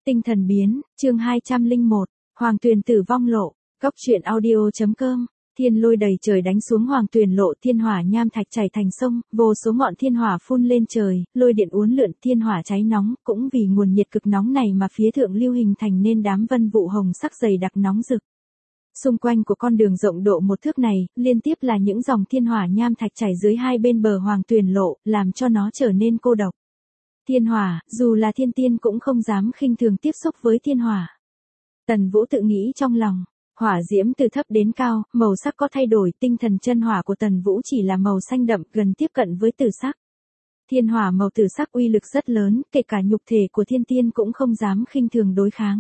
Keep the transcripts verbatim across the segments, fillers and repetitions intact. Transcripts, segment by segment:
Tinh thần biến, chương hai trăm lẻ một, Hoàng Tuyền tử vong lộ, góc truyện audio.com. Thiên lôi đầy trời đánh xuống Hoàng Tuyền lộ, thiên hỏa nham thạch chảy thành sông, vô số ngọn thiên hỏa phun lên trời, lôi điện uốn lượn, thiên hỏa cháy nóng, cũng vì nguồn nhiệt cực nóng này mà phía thượng lưu hình thành nên đám vân vụ hồng sắc dày đặc nóng rực. Xung quanh của con đường rộng độ một thước này, liên tiếp là những dòng thiên hỏa nham thạch chảy dưới hai bên bờ Hoàng Tuyền lộ, làm cho nó trở nên cô độc. Thiên hỏa, dù là thiên tiên cũng không dám khinh thường tiếp xúc với thiên hỏa. Tần Vũ tự nghĩ trong lòng, hỏa diễm từ thấp đến cao, màu sắc có thay đổi, tinh thần chân hỏa của Tần Vũ chỉ là màu xanh đậm, gần tiếp cận với tử sắc. Thiên hỏa màu tử sắc uy lực rất lớn, kể cả nhục thể của thiên tiên cũng không dám khinh thường đối kháng.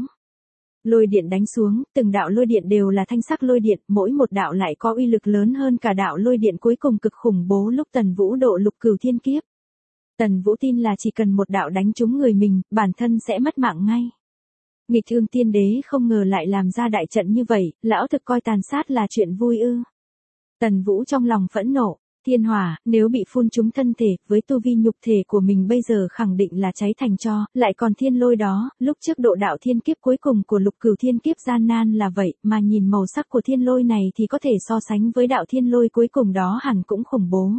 Lôi điện đánh xuống, từng đạo lôi điện đều là thanh sắc lôi điện, mỗi một đạo lại có uy lực lớn hơn cả đạo lôi điện cuối cùng cực khủng bố lúc Tần Vũ độ lục cửu thiên kiếp. Tần Vũ tin là chỉ cần một đạo đánh trúng người mình, bản thân sẽ mất mạng ngay. Nghịch Thương Tiên Đế không ngờ lại làm ra đại trận như vậy, lão thực coi tàn sát là chuyện vui ư? Tần Vũ trong lòng phẫn nộ, thiên hỏa, nếu bị phun trúng thân thể, với tu vi nhục thể của mình bây giờ khẳng định là cháy thành tro, lại còn thiên lôi đó, lúc trước độ đạo thiên kiếp cuối cùng của lục cửu thiên kiếp gian nan là vậy, mà nhìn màu sắc của thiên lôi này thì có thể so sánh với đạo thiên lôi cuối cùng đó hẳn cũng khủng bố.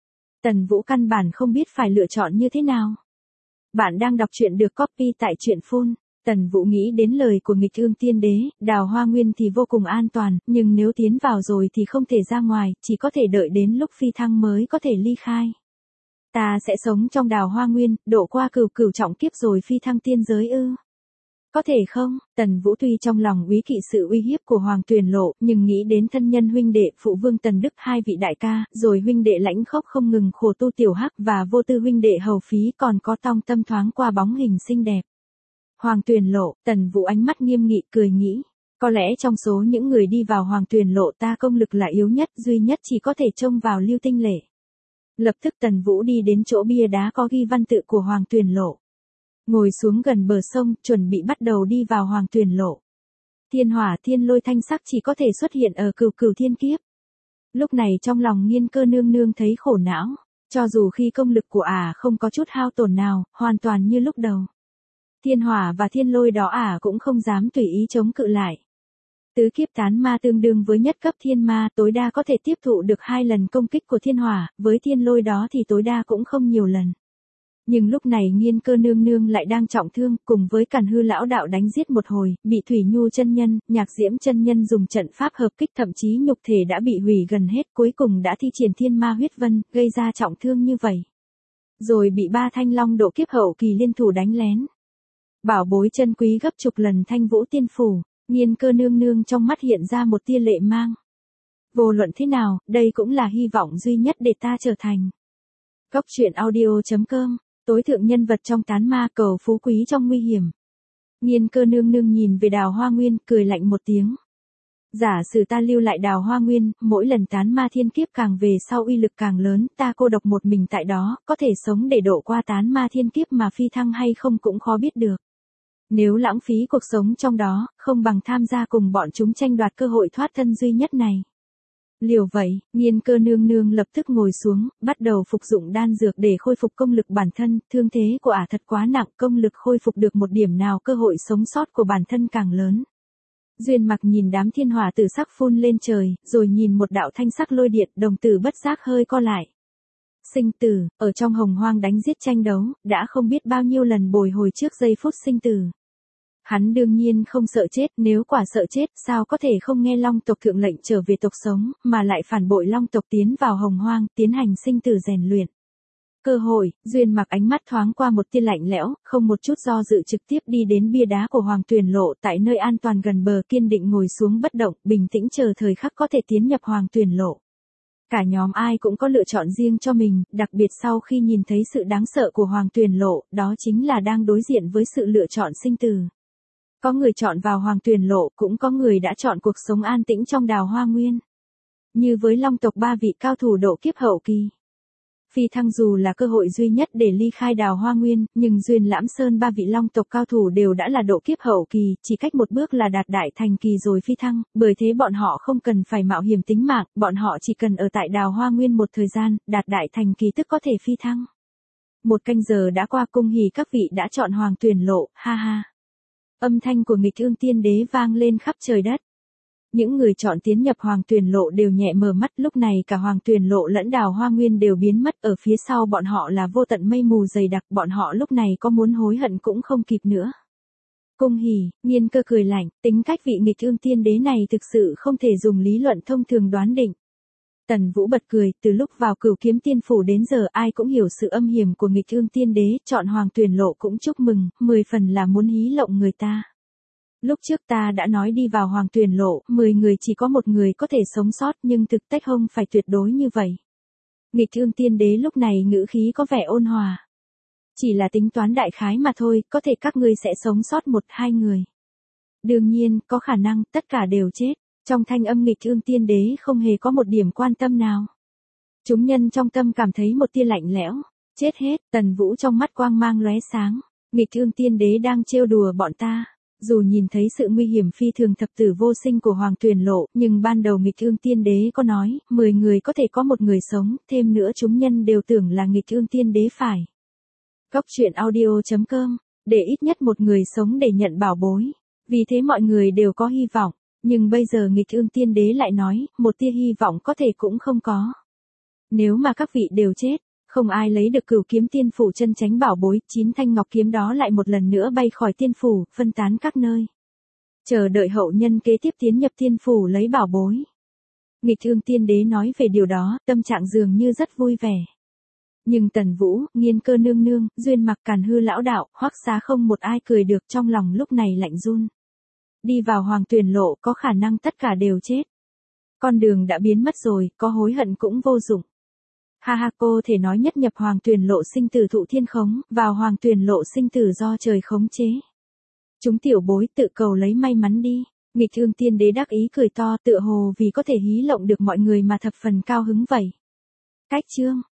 Tần Vũ căn bản không biết phải lựa chọn như thế nào. Bạn đang đọc truyện được copy tại truyện phun. Tần Vũ nghĩ đến lời của Nghịch Thương Tiên Đế, Đào Hoa Nguyên thì vô cùng an toàn, nhưng nếu tiến vào rồi thì không thể ra ngoài, chỉ có thể đợi đến lúc phi thăng mới có thể ly khai. Ta sẽ sống trong Đào Hoa Nguyên, độ qua cửu cửu trọng kiếp rồi phi thăng tiên giới ư? Có thể không? Tần Vũ tuy trong lòng úy kỵ sự uy hiếp của Hoàng Tuyền lộ, nhưng nghĩ đến thân nhân huynh đệ phụ vương Tần Đức hai vị đại ca, rồi huynh đệ Lãnh Khốc không ngừng khổ tu tiểu hắc và vô tư huynh đệ Hầu Phí còn có Tong Tâm thoáng qua bóng hình xinh đẹp. Hoàng Tuyền lộ, Tần Vũ ánh mắt nghiêm nghị cười nghĩ, có lẽ trong số những người đi vào Hoàng Tuyền lộ ta công lực là yếu nhất, duy nhất chỉ có thể trông vào Lưu Tinh Lệ. Lập tức Tần Vũ đi đến chỗ bia đá có ghi văn tự của Hoàng Tuyền lộ. Ngồi xuống gần bờ sông, chuẩn bị bắt đầu đi vào Hoàng Tuyền lộ. Thiên hỏa thiên lôi thanh sắc chỉ có thể xuất hiện ở cửu cửu thiên kiếp. Lúc này trong lòng Nghiên Cơ nương nương thấy khổ não, cho dù khi công lực của ả à không có chút hao tổn nào, hoàn toàn như lúc đầu. Thiên hỏa và thiên lôi đó ả à cũng không dám tùy ý chống cự lại. Tứ kiếp tán ma tương đương với nhất cấp thiên ma, tối đa có thể tiếp thụ được hai lần công kích của thiên hỏa, với thiên lôi đó thì tối đa cũng không nhiều lần. Nhưng lúc này Nghiên Cơ nương nương lại đang trọng thương, cùng với Càn Hư lão đạo đánh giết một hồi, bị Thủy Nhu chân nhân, Nhạc Diễm chân nhân dùng trận pháp hợp kích, thậm chí nhục thể đã bị hủy gần hết, cuối cùng đã thi triển thiên ma huyết vân, gây ra trọng thương như vậy. Rồi bị ba thanh long độ kiếp hậu kỳ liên thủ đánh lén. Bảo bối chân quý gấp chục lần Thanh Vũ Tiên Phủ, Nghiên Cơ nương nương trong mắt hiện ra một tia lệ mang. Vô luận thế nào, đây cũng là hy vọng duy nhất để ta trở thành. Góc truyện audio.com. Tối thượng nhân vật trong tán ma, cầu phú quý trong nguy hiểm. Nghiên Cơ nương nương nhìn về Đào Hoa Nguyên, cười lạnh một tiếng. Giả sử ta lưu lại Đào Hoa Nguyên, mỗi lần tán ma thiên kiếp càng về sau uy lực càng lớn, ta cô độc một mình tại đó, có thể sống để độ qua tán ma thiên kiếp mà phi thăng hay không cũng khó biết được. Nếu lãng phí cuộc sống trong đó, không bằng tham gia cùng bọn chúng tranh đoạt cơ hội thoát thân duy nhất này. Liều vậy, Nghiên Cơ nương nương lập tức ngồi xuống, bắt đầu phục dụng đan dược để khôi phục công lực bản thân, thương thế của ả thật quá nặng, công lực khôi phục được một điểm nào cơ hội sống sót của bản thân càng lớn. Duyên Mặc nhìn đám thiên hỏa tử sắc phun lên trời, rồi nhìn một đạo thanh sắc lôi điện, đồng tử bất giác hơi co lại. Sinh tử, ở trong hồng hoang đánh giết tranh đấu, đã không biết bao nhiêu lần bồi hồi trước giây phút sinh tử. Hắn đương nhiên không sợ chết, nếu quả sợ chết, sao có thể không nghe Long tộc thượng lệnh trở về tộc sống, mà lại phản bội Long tộc tiến vào hồng hoang, tiến hành sinh tử rèn luyện. Cơ hội, Duyên Mặc ánh mắt thoáng qua một tia lạnh lẽo, không một chút do dự trực tiếp đi đến bia đá của Hoàng Tuyền lộ, tại nơi an toàn gần bờ, kiên định ngồi xuống bất động, bình tĩnh chờ thời khắc có thể tiến nhập Hoàng Tuyền lộ. Cả nhóm ai cũng có lựa chọn riêng cho mình, đặc biệt sau khi nhìn thấy sự đáng sợ của Hoàng Tuyền lộ, đó chính là đang đối diện với sự lựa chọn sinh tử. Có người chọn vào Hoàng Tuyền lộ, cũng có người đã chọn cuộc sống an tĩnh trong Đào Hoa Nguyên. Như với Long tộc ba vị cao thủ độ kiếp hậu kỳ. Phi thăng dù là cơ hội duy nhất để ly khai Đào Hoa Nguyên, nhưng Duyên Lãm Sơn ba vị Long tộc cao thủ đều đã là độ kiếp hậu kỳ, chỉ cách một bước là đạt đại thành kỳ rồi phi thăng, bởi thế bọn họ không cần phải mạo hiểm tính mạng, bọn họ chỉ cần ở tại Đào Hoa Nguyên một thời gian, đạt đại thành kỳ tức có thể phi thăng. Một canh giờ đã qua, cung hỉ các vị đã chọn Hoàng Tuyền lộ, ha ha. Âm thanh của nghịch ương tiên đế vang lên khắp trời đất. Những người chọn tiến nhập Hoàng Tuyền Lộ đều nhẹ mở mắt, lúc này cả Hoàng Tuyền Lộ lẫn Đào Hoa Nguyên đều biến mất, ở phía sau bọn họ là vô tận mây mù dày đặc, bọn họ lúc này có muốn hối hận cũng không kịp nữa. Cung Hỉ, Nhiên Cơ cười lạnh, tính cách vị nghịch ương tiên đế này thực sự không thể dùng lý luận thông thường đoán định. Tần Vũ bật cười, từ lúc vào Cửu Kiếm Tiên Phủ đến giờ ai cũng hiểu sự âm hiểm của nghịch ương tiên đế, chọn Hoàng Tuyền Lộ cũng chúc mừng, mười phần là muốn hí lộng người ta. Lúc trước ta đã nói đi vào Hoàng Tuyền Lộ, mười người chỉ có một người có thể sống sót, nhưng thực tế không phải tuyệt đối như vậy. Nghịch ương tiên đế lúc này ngữ khí có vẻ ôn hòa. Chỉ là tính toán đại khái mà thôi, có thể các ngươi sẽ sống sót một hai người. Đương nhiên, có khả năng, tất cả đều chết. Trong thanh âm nghịch ương tiên đế không hề có một điểm quan tâm nào. Chúng nhân trong tâm cảm thấy một tia lạnh lẽo. Chết hết, Tần Vũ trong mắt quang mang lóe sáng. Nghịch ương tiên đế đang trêu đùa bọn ta. Dù nhìn thấy sự nguy hiểm phi thường thập tử vô sinh của Hoàng Tuyền Lộ, nhưng ban đầu nghịch ương tiên đế có nói, mười người có thể có một người sống, thêm nữa chúng nhân đều tưởng là nghịch ương tiên đế phải. Góc truyện audio chấm com, để ít nhất một người sống để nhận bảo bối. Vì thế mọi người đều có hy vọng, nhưng bây giờ nghịch ương tiên đế lại nói, một tia hy vọng có thể cũng không có. Nếu mà các vị đều chết, không ai lấy được Cửu Kiếm Tiên Phủ chân chánh bảo bối, chín thanh ngọc kiếm đó lại một lần nữa bay khỏi tiên phủ, phân tán các nơi. Chờ đợi hậu nhân kế tiếp tiến nhập tiên phủ lấy bảo bối. Nghịch ương tiên đế nói về điều đó, tâm trạng dường như rất vui vẻ. Nhưng Tần Vũ, Nhiên Cơ nương nương, Duyên Mặc Càn Hư lão đạo, Hoắc Xá không một ai cười được, trong lòng lúc này lạnh run. Đi vào Hoàng Tuyền Lộ có khả năng tất cả đều chết. Con đường đã biến mất rồi, có hối hận cũng vô dụng. Ha ha, cô thể nói nhất nhập Hoàng Tuyền Lộ sinh tử thụ thiên khống, vào Hoàng Tuyền Lộ sinh tử do trời khống chế. Chúng tiểu bối tự cầu lấy may mắn đi. Nghịch ương tiên đế đắc ý cười to, tựa hồ vì có thể hí lộng được mọi người mà thập phần cao hứng vậy. Cách chương